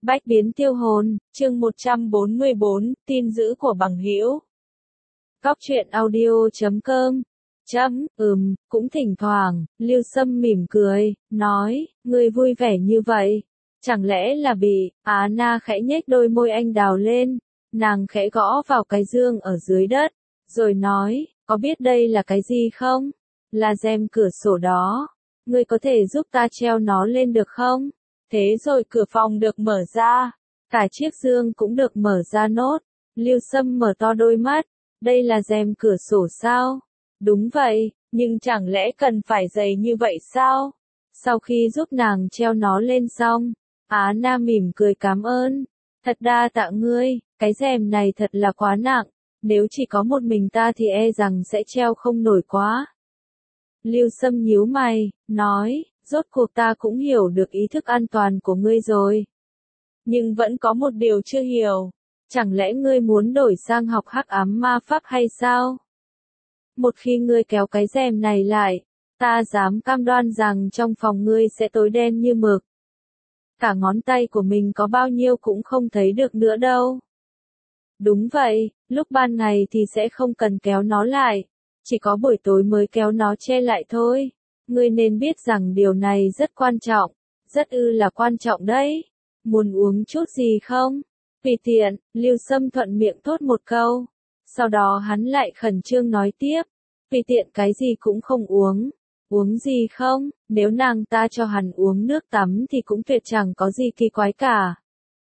Bách biến tiêu hồn, chương 144, tin dữ của bằng hữu. Góc truyện audio.com cũng thỉnh thoảng, Lưu Sâm mỉm cười, nói, ngươi vui vẻ như vậy. Chẳng lẽ là bị, Na khẽ nhếch đôi môi anh đào lên, nàng khẽ gõ vào cái dương ở dưới đất, rồi nói, có biết đây là cái gì không? Là rèm cửa sổ đó. Ngươi có thể giúp ta treo nó lên được không? Thế rồi cửa phòng được mở ra, cả chiếc dương cũng được mở ra nốt. Lưu Sâm mở to đôi mắt, đây là rèm cửa sổ sao? Đúng vậy, nhưng chẳng lẽ cần phải dày như vậy sao? Sau khi giúp nàng treo nó lên xong, Na mỉm cười cảm ơn. Thật đa tạ ngươi, cái rèm này thật là quá nặng, nếu chỉ có một mình ta thì e rằng sẽ treo không nổi quá. Lưu Sâm nhíu mày, nói, rốt cuộc ta cũng hiểu được ý thức an toàn của ngươi rồi. Nhưng vẫn có một điều chưa hiểu, chẳng lẽ ngươi muốn đổi sang học hắc ám ma pháp hay sao? Một khi ngươi kéo cái rèm này lại, ta dám cam đoan rằng trong phòng ngươi sẽ tối đen như mực. Cả ngón tay của mình có bao nhiêu cũng không thấy được nữa đâu. Đúng vậy, lúc ban ngày thì sẽ không cần kéo nó lại. Chỉ có buổi tối mới kéo nó che lại thôi. Ngươi nên biết rằng điều này rất quan trọng, rất là quan trọng đấy. Muốn uống chút gì không? Tùy tiện, Lưu Sâm thuận miệng thốt một câu. Sau đó hắn lại khẩn trương nói tiếp. Tùy tiện cái gì cũng không uống. Uống gì không? Nếu nàng ta cho hắn uống nước tắm thì cũng tuyệt chẳng có gì kỳ quái cả.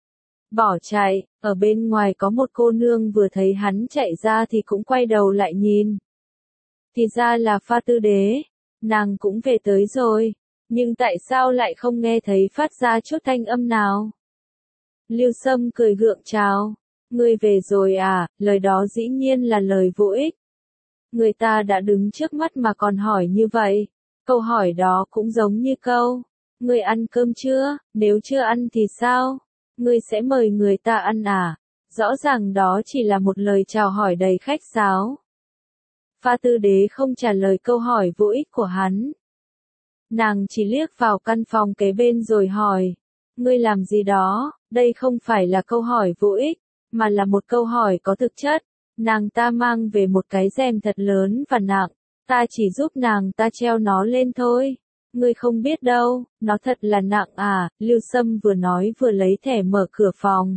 Bỏ chạy, ở bên ngoài có một cô nương vừa thấy hắn chạy ra thì cũng quay đầu lại nhìn. Thì ra là Pha Tư Đế, nàng cũng về tới rồi, nhưng tại sao lại không nghe thấy phát ra chút thanh âm nào? Lưu Sâm cười gượng chào, ngươi về rồi à, lời đó dĩ nhiên là lời vô ích. Người ta đã đứng trước mắt mà còn hỏi như vậy, câu hỏi đó cũng giống như câu, ngươi ăn cơm chưa, nếu chưa ăn thì sao? Ngươi sẽ mời người ta ăn à? Rõ ràng đó chỉ là một lời chào hỏi đầy khách sáo. Pha Tư Đế không trả lời câu hỏi vô ích của hắn. Nàng chỉ liếc vào căn phòng kế bên rồi hỏi, ngươi làm gì đó? Đây không phải là câu hỏi vô ích, mà là một câu hỏi có thực chất. Nàng ta mang về một cái rèm thật lớn và nặng, ta chỉ giúp nàng ta treo nó lên thôi. Ngươi không biết đâu, nó thật là nặng à, Lưu Sâm vừa nói vừa lấy thẻ mở cửa phòng.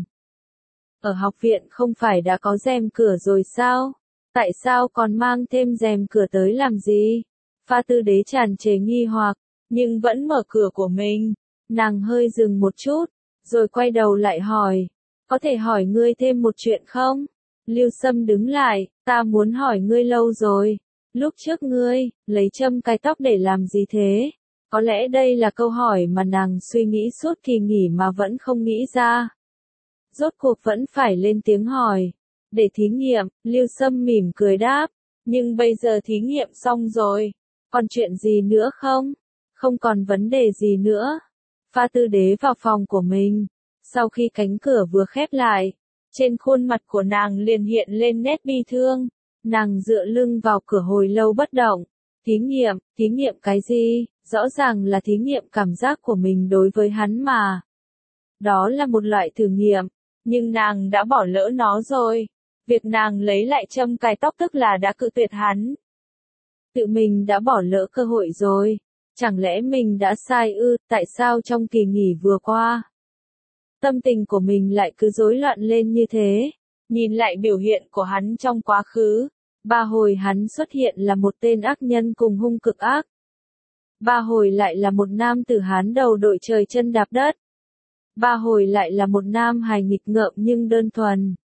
Ở học viện không phải đã có rèm cửa rồi sao? Tại sao còn mang thêm rèm cửa tới làm gì? Pha Tư Đế tràn trề nghi hoặc, nhưng vẫn mở cửa của mình. Nàng hơi dừng một chút, rồi quay đầu lại hỏi, có thể hỏi ngươi thêm một chuyện không? Lưu Sâm đứng lại, ta muốn hỏi ngươi lâu rồi. Lúc trước ngươi, lấy châm cài tóc để làm gì thế? Có lẽ đây là câu hỏi mà nàng suy nghĩ suốt kỳ nghỉ mà vẫn không nghĩ ra. Rốt cuộc vẫn phải lên tiếng hỏi. Để thí nghiệm, Lưu Sâm mỉm cười đáp. Nhưng bây giờ thí nghiệm xong rồi. Còn chuyện gì nữa không? Không còn vấn đề gì nữa. Pha Tư Đế vào phòng của mình. Sau khi cánh cửa vừa khép lại, trên khuôn mặt của nàng liền hiện lên nét bi thương. Nàng dựa lưng vào cửa hồi lâu bất động. Thí nghiệm cái gì? Rõ ràng là thí nghiệm cảm giác của mình đối với hắn mà. Đó là một loại thử nghiệm, nhưng nàng đã bỏ lỡ nó rồi. Việc nàng lấy lại châm cài tóc tức là đã cự tuyệt hắn. Tự mình đã bỏ lỡ cơ hội rồi. Chẳng lẽ mình đã sai ư? Tại sao trong kỳ nghỉ vừa qua, tâm tình của mình lại cứ rối loạn lên như thế? Nhìn lại biểu hiện của hắn trong quá khứ, 3 hồi hắn xuất hiện là một tên ác nhân cùng hung cực ác. 3 hồi lại là một nam tử Hán đầu đội trời chân đạp đất. 3 hồi lại là một nam hài nghịch ngợm nhưng đơn thuần.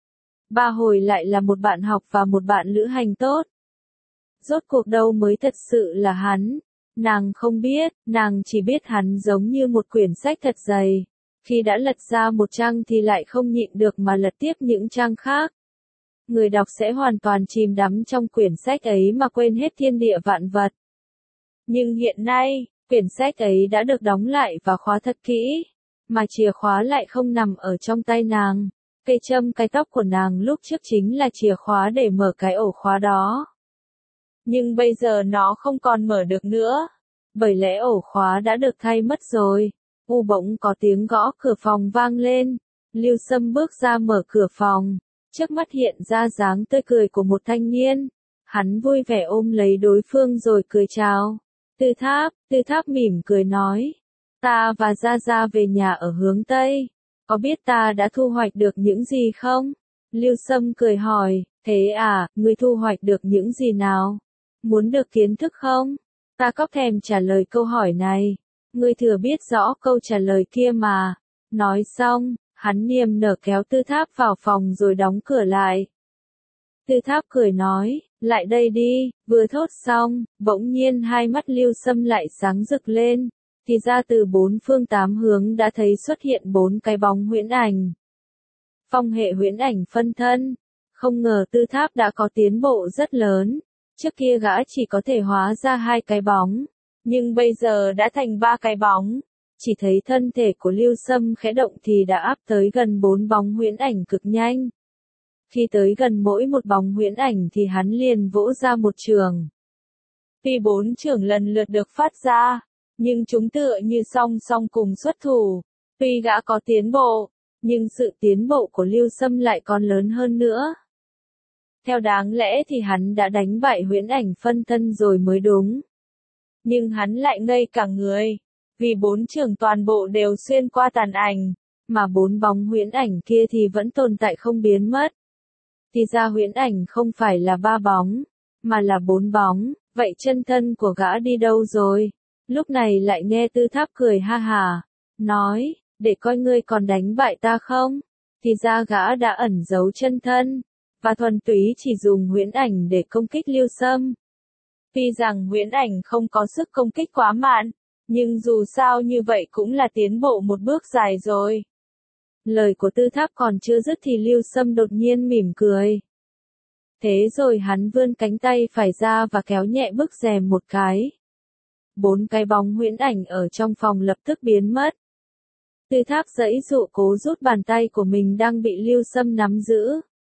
3 hồi lại là một bạn học và một bạn lữ hành tốt. Rốt cuộc đâu mới thật sự là hắn? Nàng không biết, nàng chỉ biết hắn giống như một quyển sách thật dày. Khi đã lật ra một trang thì lại không nhịn được mà lật tiếp những trang khác. Người đọc sẽ hoàn toàn chìm đắm trong quyển sách ấy mà quên hết thiên địa vạn vật. Nhưng hiện nay, quyển sách ấy đã được đóng lại và khóa thật kỹ, mà chìa khóa lại không nằm ở trong tay nàng. Cây châm cài tóc của nàng lúc trước chính là chìa khóa để mở cái ổ khóa đó. Nhưng bây giờ nó không còn mở được nữa, bởi lẽ ổ khóa đã được thay mất rồi. Bỗng có tiếng gõ cửa phòng vang lên. Lưu Sâm bước ra mở cửa phòng. Trước mắt hiện ra dáng tươi cười của một thanh niên. Hắn vui vẻ ôm lấy đối phương rồi cười chào. Tư Tháp mỉm cười nói. Ta và Gia Gia về nhà ở hướng Tây. Có biết ta đã thu hoạch được những gì không? Lưu Sâm cười hỏi, thế à, ngươi thu hoạch được những gì nào? Muốn được kiến thức không? Ta có thèm trả lời câu hỏi này. Ngươi thừa biết rõ câu trả lời kia mà. Nói xong, hắn niềm nở kéo Tư Tháp vào phòng rồi đóng cửa lại. Tư Tháp cười nói, lại đây đi, vừa thốt xong, bỗng nhiên hai mắt Lưu Sâm lại sáng rực lên. Thì ra từ bốn phương tám hướng đã thấy xuất hiện bốn cái bóng huyễn ảnh. Phong hệ huyễn ảnh phân thân. Không ngờ Tư Tháp đã có tiến bộ rất lớn. Trước kia gã chỉ có thể hóa ra hai cái bóng, nhưng bây giờ đã thành ba cái bóng. Chỉ thấy thân thể của Lưu Sâm khẽ động thì đã áp tới gần bốn bóng huyễn ảnh cực nhanh. Khi tới gần mỗi một bóng huyễn ảnh thì hắn liền vỗ ra một chưởng. Tuy bốn chưởng lần lượt được phát ra, nhưng chúng tựa như song song cùng xuất thủ. Tuy gã có tiến bộ, nhưng sự tiến bộ của Lưu Sâm lại còn lớn hơn nữa. Theo đáng lẽ thì hắn đã đánh bại huyễn ảnh phân thân rồi mới đúng. Nhưng hắn lại ngây cả người, vì bốn chưởng toàn bộ đều xuyên qua tàn ảnh, mà bốn bóng huyễn ảnh kia thì vẫn tồn tại không biến mất. Thì ra huyễn ảnh không phải là ba bóng, mà là bốn bóng, vậy chân thân của gã đi đâu rồi? Lúc này lại nghe Tư Tháp cười ha hả, nói, để coi ngươi còn đánh bại ta không? Thì ra gã đã ẩn giấu chân thân, và thuần túy chỉ dùng huyễn ảnh để công kích Lưu Sâm. Tuy rằng huyễn ảnh không có sức công kích quá mạnh, nhưng dù sao như vậy cũng là tiến bộ một bước dài rồi. Lời của Tư Tháp còn chưa dứt thì Lưu Sâm đột nhiên mỉm cười. Thế rồi hắn vươn cánh tay phải ra và kéo nhẹ bức rèm một cái. Bốn cái bóng huyễn ảnh ở trong phòng lập tức biến mất. Tư Tháp giãy giụa cố rút bàn tay của mình đang bị Lưu Sâm nắm giữ.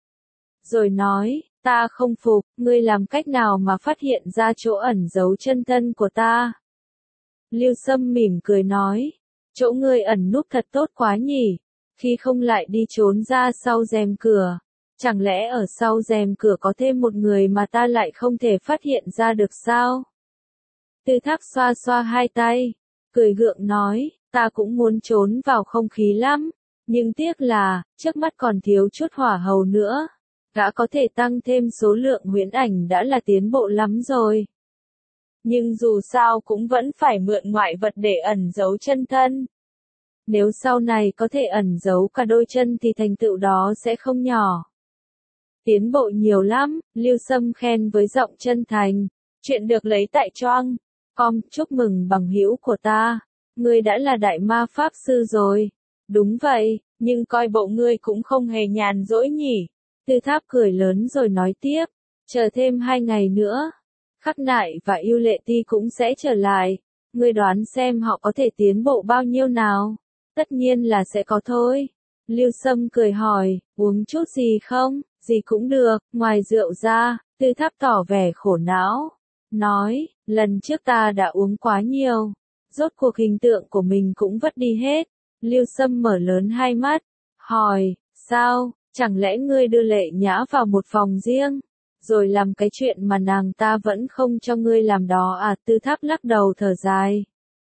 Rồi nói, ta không phục, ngươi làm cách nào mà phát hiện ra chỗ ẩn giấu chân thân của ta? Lưu Sâm mỉm cười nói, chỗ ngươi ẩn núp thật tốt quá nhỉ, khi không lại đi trốn ra sau rèm cửa. Chẳng lẽ ở sau rèm cửa có thêm một người mà ta lại không thể phát hiện ra được sao? Tư Tháp xoa xoa hai tay, cười gượng nói, ta cũng muốn trốn vào không khí lắm, nhưng tiếc là, trước mắt còn thiếu chút hỏa hầu nữa. Gã có thể tăng thêm số lượng huyễn ảnh đã là tiến bộ lắm rồi. Nhưng dù sao cũng vẫn phải mượn ngoại vật để ẩn giấu chân thân. Nếu sau này có thể ẩn giấu cả đôi chân thì thành tựu đó sẽ không nhỏ. Tiến bộ nhiều lắm, Lưu Sâm khen với giọng chân thành. Chuyện được lấy tại Choang. Chúc mừng bằng hữu của ta. Ngươi đã là đại ma pháp sư rồi. Đúng vậy, nhưng coi bộ ngươi cũng không hề nhàn rỗi nhỉ. Tư Tháp cười lớn rồi nói tiếp. Chờ thêm 2 ngày nữa. Khắc Nại và Yêu Lệ Ti cũng sẽ trở lại. Ngươi đoán xem họ có thể tiến bộ bao nhiêu nào? Tất nhiên là sẽ có thôi. Lưu Sâm cười hỏi, uống chút gì không? Gì cũng được, ngoài rượu ra. Tư Tháp tỏ vẻ khổ não. Nói, lần trước ta đã uống quá nhiều. Rốt cuộc hình tượng của mình cũng vất đi hết. Lưu Sâm mở lớn hai mắt. Hỏi, sao, chẳng lẽ ngươi đưa Lệ Nhã vào một phòng riêng? Rồi làm cái chuyện mà nàng ta vẫn không cho ngươi làm đó à? Tư Tháp lắc đầu thở dài.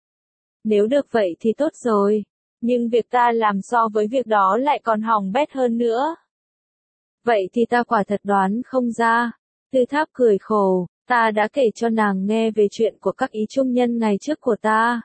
Nếu được vậy thì tốt rồi. Nhưng việc ta làm so với việc đó lại còn hỏng bét hơn nữa. Vậy thì ta quả thật đoán không ra. Tư Tháp cười khổ, ta đã kể cho nàng nghe về chuyện của các ý trung nhân ngày trước của ta.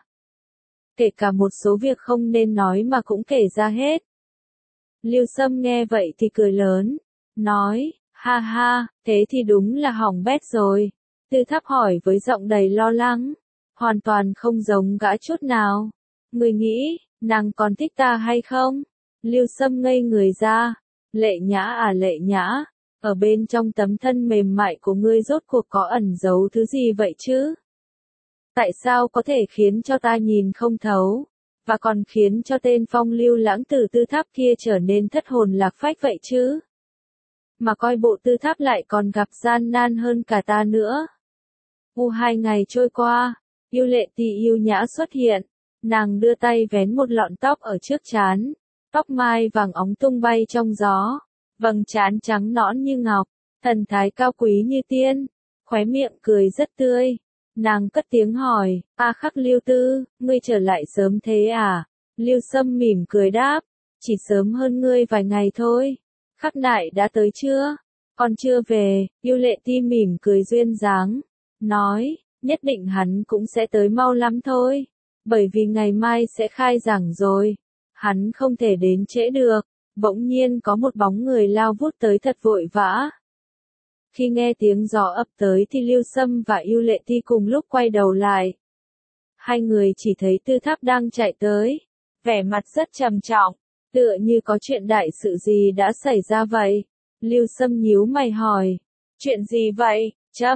Kể cả một số việc không nên nói mà cũng kể ra hết. Lưu Sâm nghe vậy thì cười lớn, nói, ha ha, thế thì đúng là hỏng bét rồi. Tư Tháp hỏi với giọng đầy lo lắng, hoàn toàn không giống gã chút nào. Người nghĩ, nàng còn thích ta hay không? Lưu Sâm ngây người ra. Lệ Nhã à Lệ Nhã, ở bên trong tấm thân mềm mại của ngươi rốt cuộc có ẩn giấu thứ gì vậy chứ? Tại sao có thể khiến cho ta nhìn không thấu, và còn khiến cho tên phong lưu lãng tử Tư Tháp kia trở nên thất hồn lạc phách vậy chứ? Mà coi bộ Tư Tháp lại còn gặp gian nan hơn cả ta nữa. 2 ngày trôi qua, Yêu Lệ Ti Yêu Nhã xuất hiện. Nàng đưa tay vén một lọn tóc ở trước trán, tóc mai vàng óng tung bay trong gió, vầng trán trắng nõn như ngọc, thần thái cao quý như tiên, khóe miệng cười rất tươi. Nàng cất tiếng hỏi, A Khắc Lưu Tư, ngươi trở lại sớm thế à? Lưu Sâm mỉm cười đáp, chỉ sớm hơn ngươi vài ngày thôi. Khắc Nại đã tới chưa? Còn chưa về. Yêu Lệ Ti mỉm cười duyên dáng, nói, nhất định hắn cũng sẽ tới mau lắm thôi, bởi vì ngày mai sẽ khai giảng rồi, hắn không thể đến trễ được. Bỗng nhiên có một bóng người lao vút tới thật vội vã. Khi nghe tiếng gió ập tới thì Lưu Sâm và Yêu Lệ Ti cùng lúc quay đầu lại. Hai người chỉ thấy Tư Tháp đang chạy tới, vẻ mặt rất trầm trọng, tựa như có chuyện đại sự gì đã xảy ra vậy. Lưu Sâm nhíu mày hỏi, chuyện gì vậy?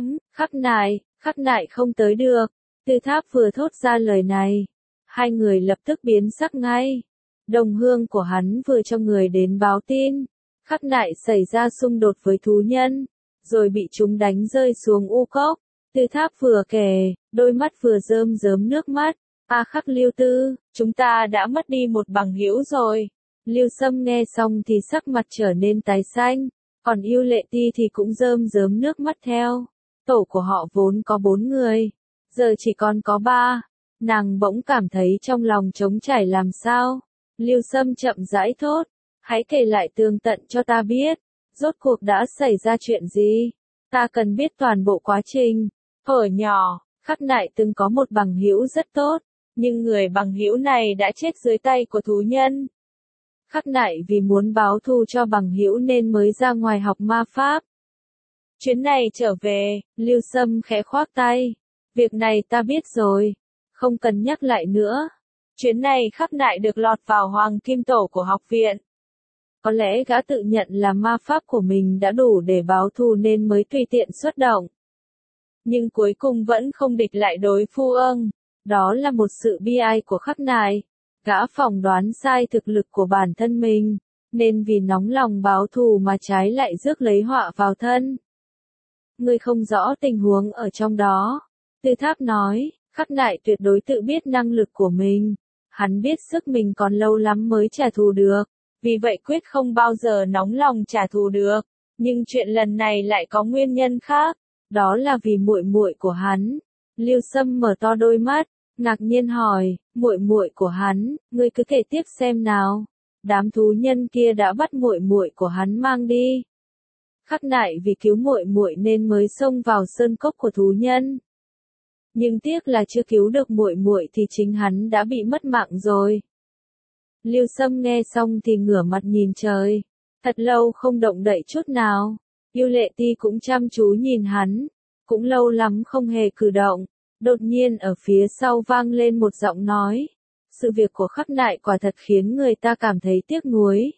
Khắc Nại không tới được. Tư Tháp vừa thốt ra lời này, hai người lập tức biến sắc ngay. Đồng hương của hắn vừa cho người đến báo tin, Khắc Nại xảy ra xung đột với thú nhân, rồi bị chúng đánh rơi xuống u cốc. Tư Tháp vừa kể, đôi mắt vừa rơm rớm nước mắt. A Khắc Lưu Tư, chúng ta đã mất đi một bằng hữu rồi. Lưu Sâm nghe xong thì sắc mặt trở nên tái xanh, còn Yêu Lệ Ti thì cũng rơm rớm nước mắt theo. Tổ của họ vốn có 4 người, giờ chỉ còn có 3. Nàng bỗng cảm thấy trong lòng trống trải làm sao. Lưu Sâm chậm rãi thốt, hãy kể lại tường tận cho ta biết, rốt cuộc đã xảy ra chuyện gì? Ta cần biết toàn bộ quá trình. Thuở nhỏ, Khắc Nại từng có một bằng hữu rất tốt, nhưng người bằng hữu này đã chết dưới tay của thú nhân. Khắc Nại vì muốn báo thù cho bằng hữu nên mới ra ngoài học ma pháp. Chuyến này trở về, Lưu Sâm khẽ khoác tay. Việc này ta biết rồi, không cần nhắc lại nữa. Chuyến này Khắc Nại được lọt vào Hoàng Kim Tổ của học viện. Có lẽ gã tự nhận là ma pháp của mình đã đủ để báo thù nên mới tùy tiện xuất động. Nhưng cuối cùng vẫn không địch lại đối phương. Đó là một sự bi ai của Khắc Nại. Gã phỏng đoán sai thực lực của bản thân mình, nên vì nóng lòng báo thù mà trái lại rước lấy họa vào thân. Ngươi không rõ tình huống ở trong đó. Tư Tháp nói, Khắc Nại tuyệt đối tự biết năng lực của mình. Hắn biết sức mình còn lâu lắm mới trả thù được, vì vậy quyết không bao giờ nóng lòng trả thù được. Nhưng chuyện lần này lại có nguyên nhân khác, đó là vì muội muội của hắn. Lưu Sâm mở to đôi mắt, ngạc nhiên hỏi, muội muội của hắn, ngươi cứ kể tiếp xem nào. Đám thú nhân kia đã bắt muội muội của hắn mang đi. Khắc Nại vì cứu muội muội nên mới xông vào sơn cốc của thú nhân. Nhưng tiếc là chưa cứu được muội muội thì chính hắn đã bị mất mạng rồi. Lưu Sâm nghe xong thì ngửa mặt nhìn trời, thật lâu không động đậy chút nào. Yêu Lệ Ti cũng chăm chú nhìn hắn, cũng lâu lắm không hề cử động. Đột nhiên ở phía sau vang lên một giọng nói, sự việc của Khắc Nại quả thật khiến người ta cảm thấy tiếc nuối.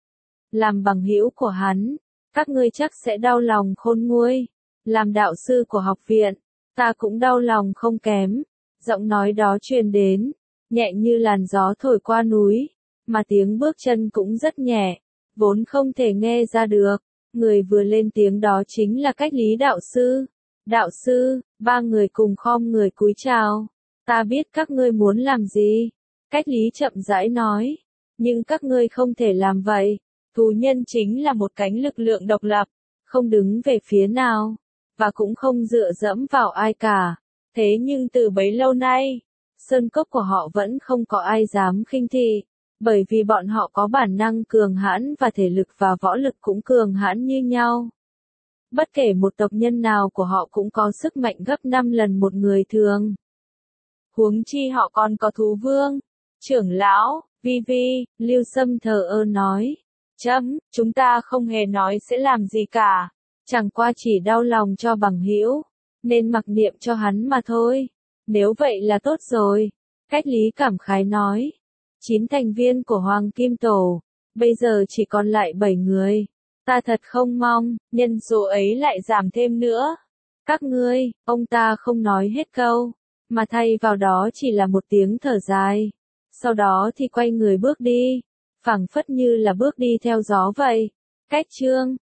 Làm bằng hữu của hắn, các ngươi chắc sẽ đau lòng khôn nguôi. Làm đạo sư của học viện, ta cũng đau lòng không kém. Giọng nói đó truyền đến, nhẹ như làn gió thổi qua núi, mà tiếng bước chân cũng rất nhẹ, vốn không thể nghe ra được. Người vừa lên tiếng đó chính là Cách Lý đạo sư. Đạo sư, 3 người cùng khom người cúi chào. Ta biết các ngươi muốn làm gì. Cách Lý chậm rãi nói. Nhưng các ngươi không thể làm vậy. Thú nhân chính là một cánh lực lượng độc lập, không đứng về phía nào, và cũng không dựa dẫm vào ai cả. Thế nhưng từ bấy lâu nay, sơn cốc của họ vẫn không có ai dám khinh thị, bởi vì bọn họ có bản năng cường hãn và thể lực và võ lực cũng cường hãn như nhau. Bất kể một tộc nhân nào của họ cũng có sức mạnh gấp 5 lần một người thường. Huống chi họ còn có thú vương. Trưởng lão, Vi, Lưu Sâm thờ ơ nói. Chúng ta không hề nói sẽ làm gì cả. Chẳng qua chỉ đau lòng cho bằng hữu, nên mặc niệm cho hắn mà thôi. Nếu vậy là tốt rồi. Cách Lý cảm khái nói. 9 thành viên của Hoàng Kim Tổ, bây giờ chỉ còn lại 7 người. Ta thật không mong, nhân số ấy lại giảm thêm nữa. Các ngươi, ông ta không nói hết câu, mà thay vào đó chỉ là một tiếng thở dài. Sau đó thì quay người bước đi, phảng phất như là bước đi theo gió vậy. Cách chương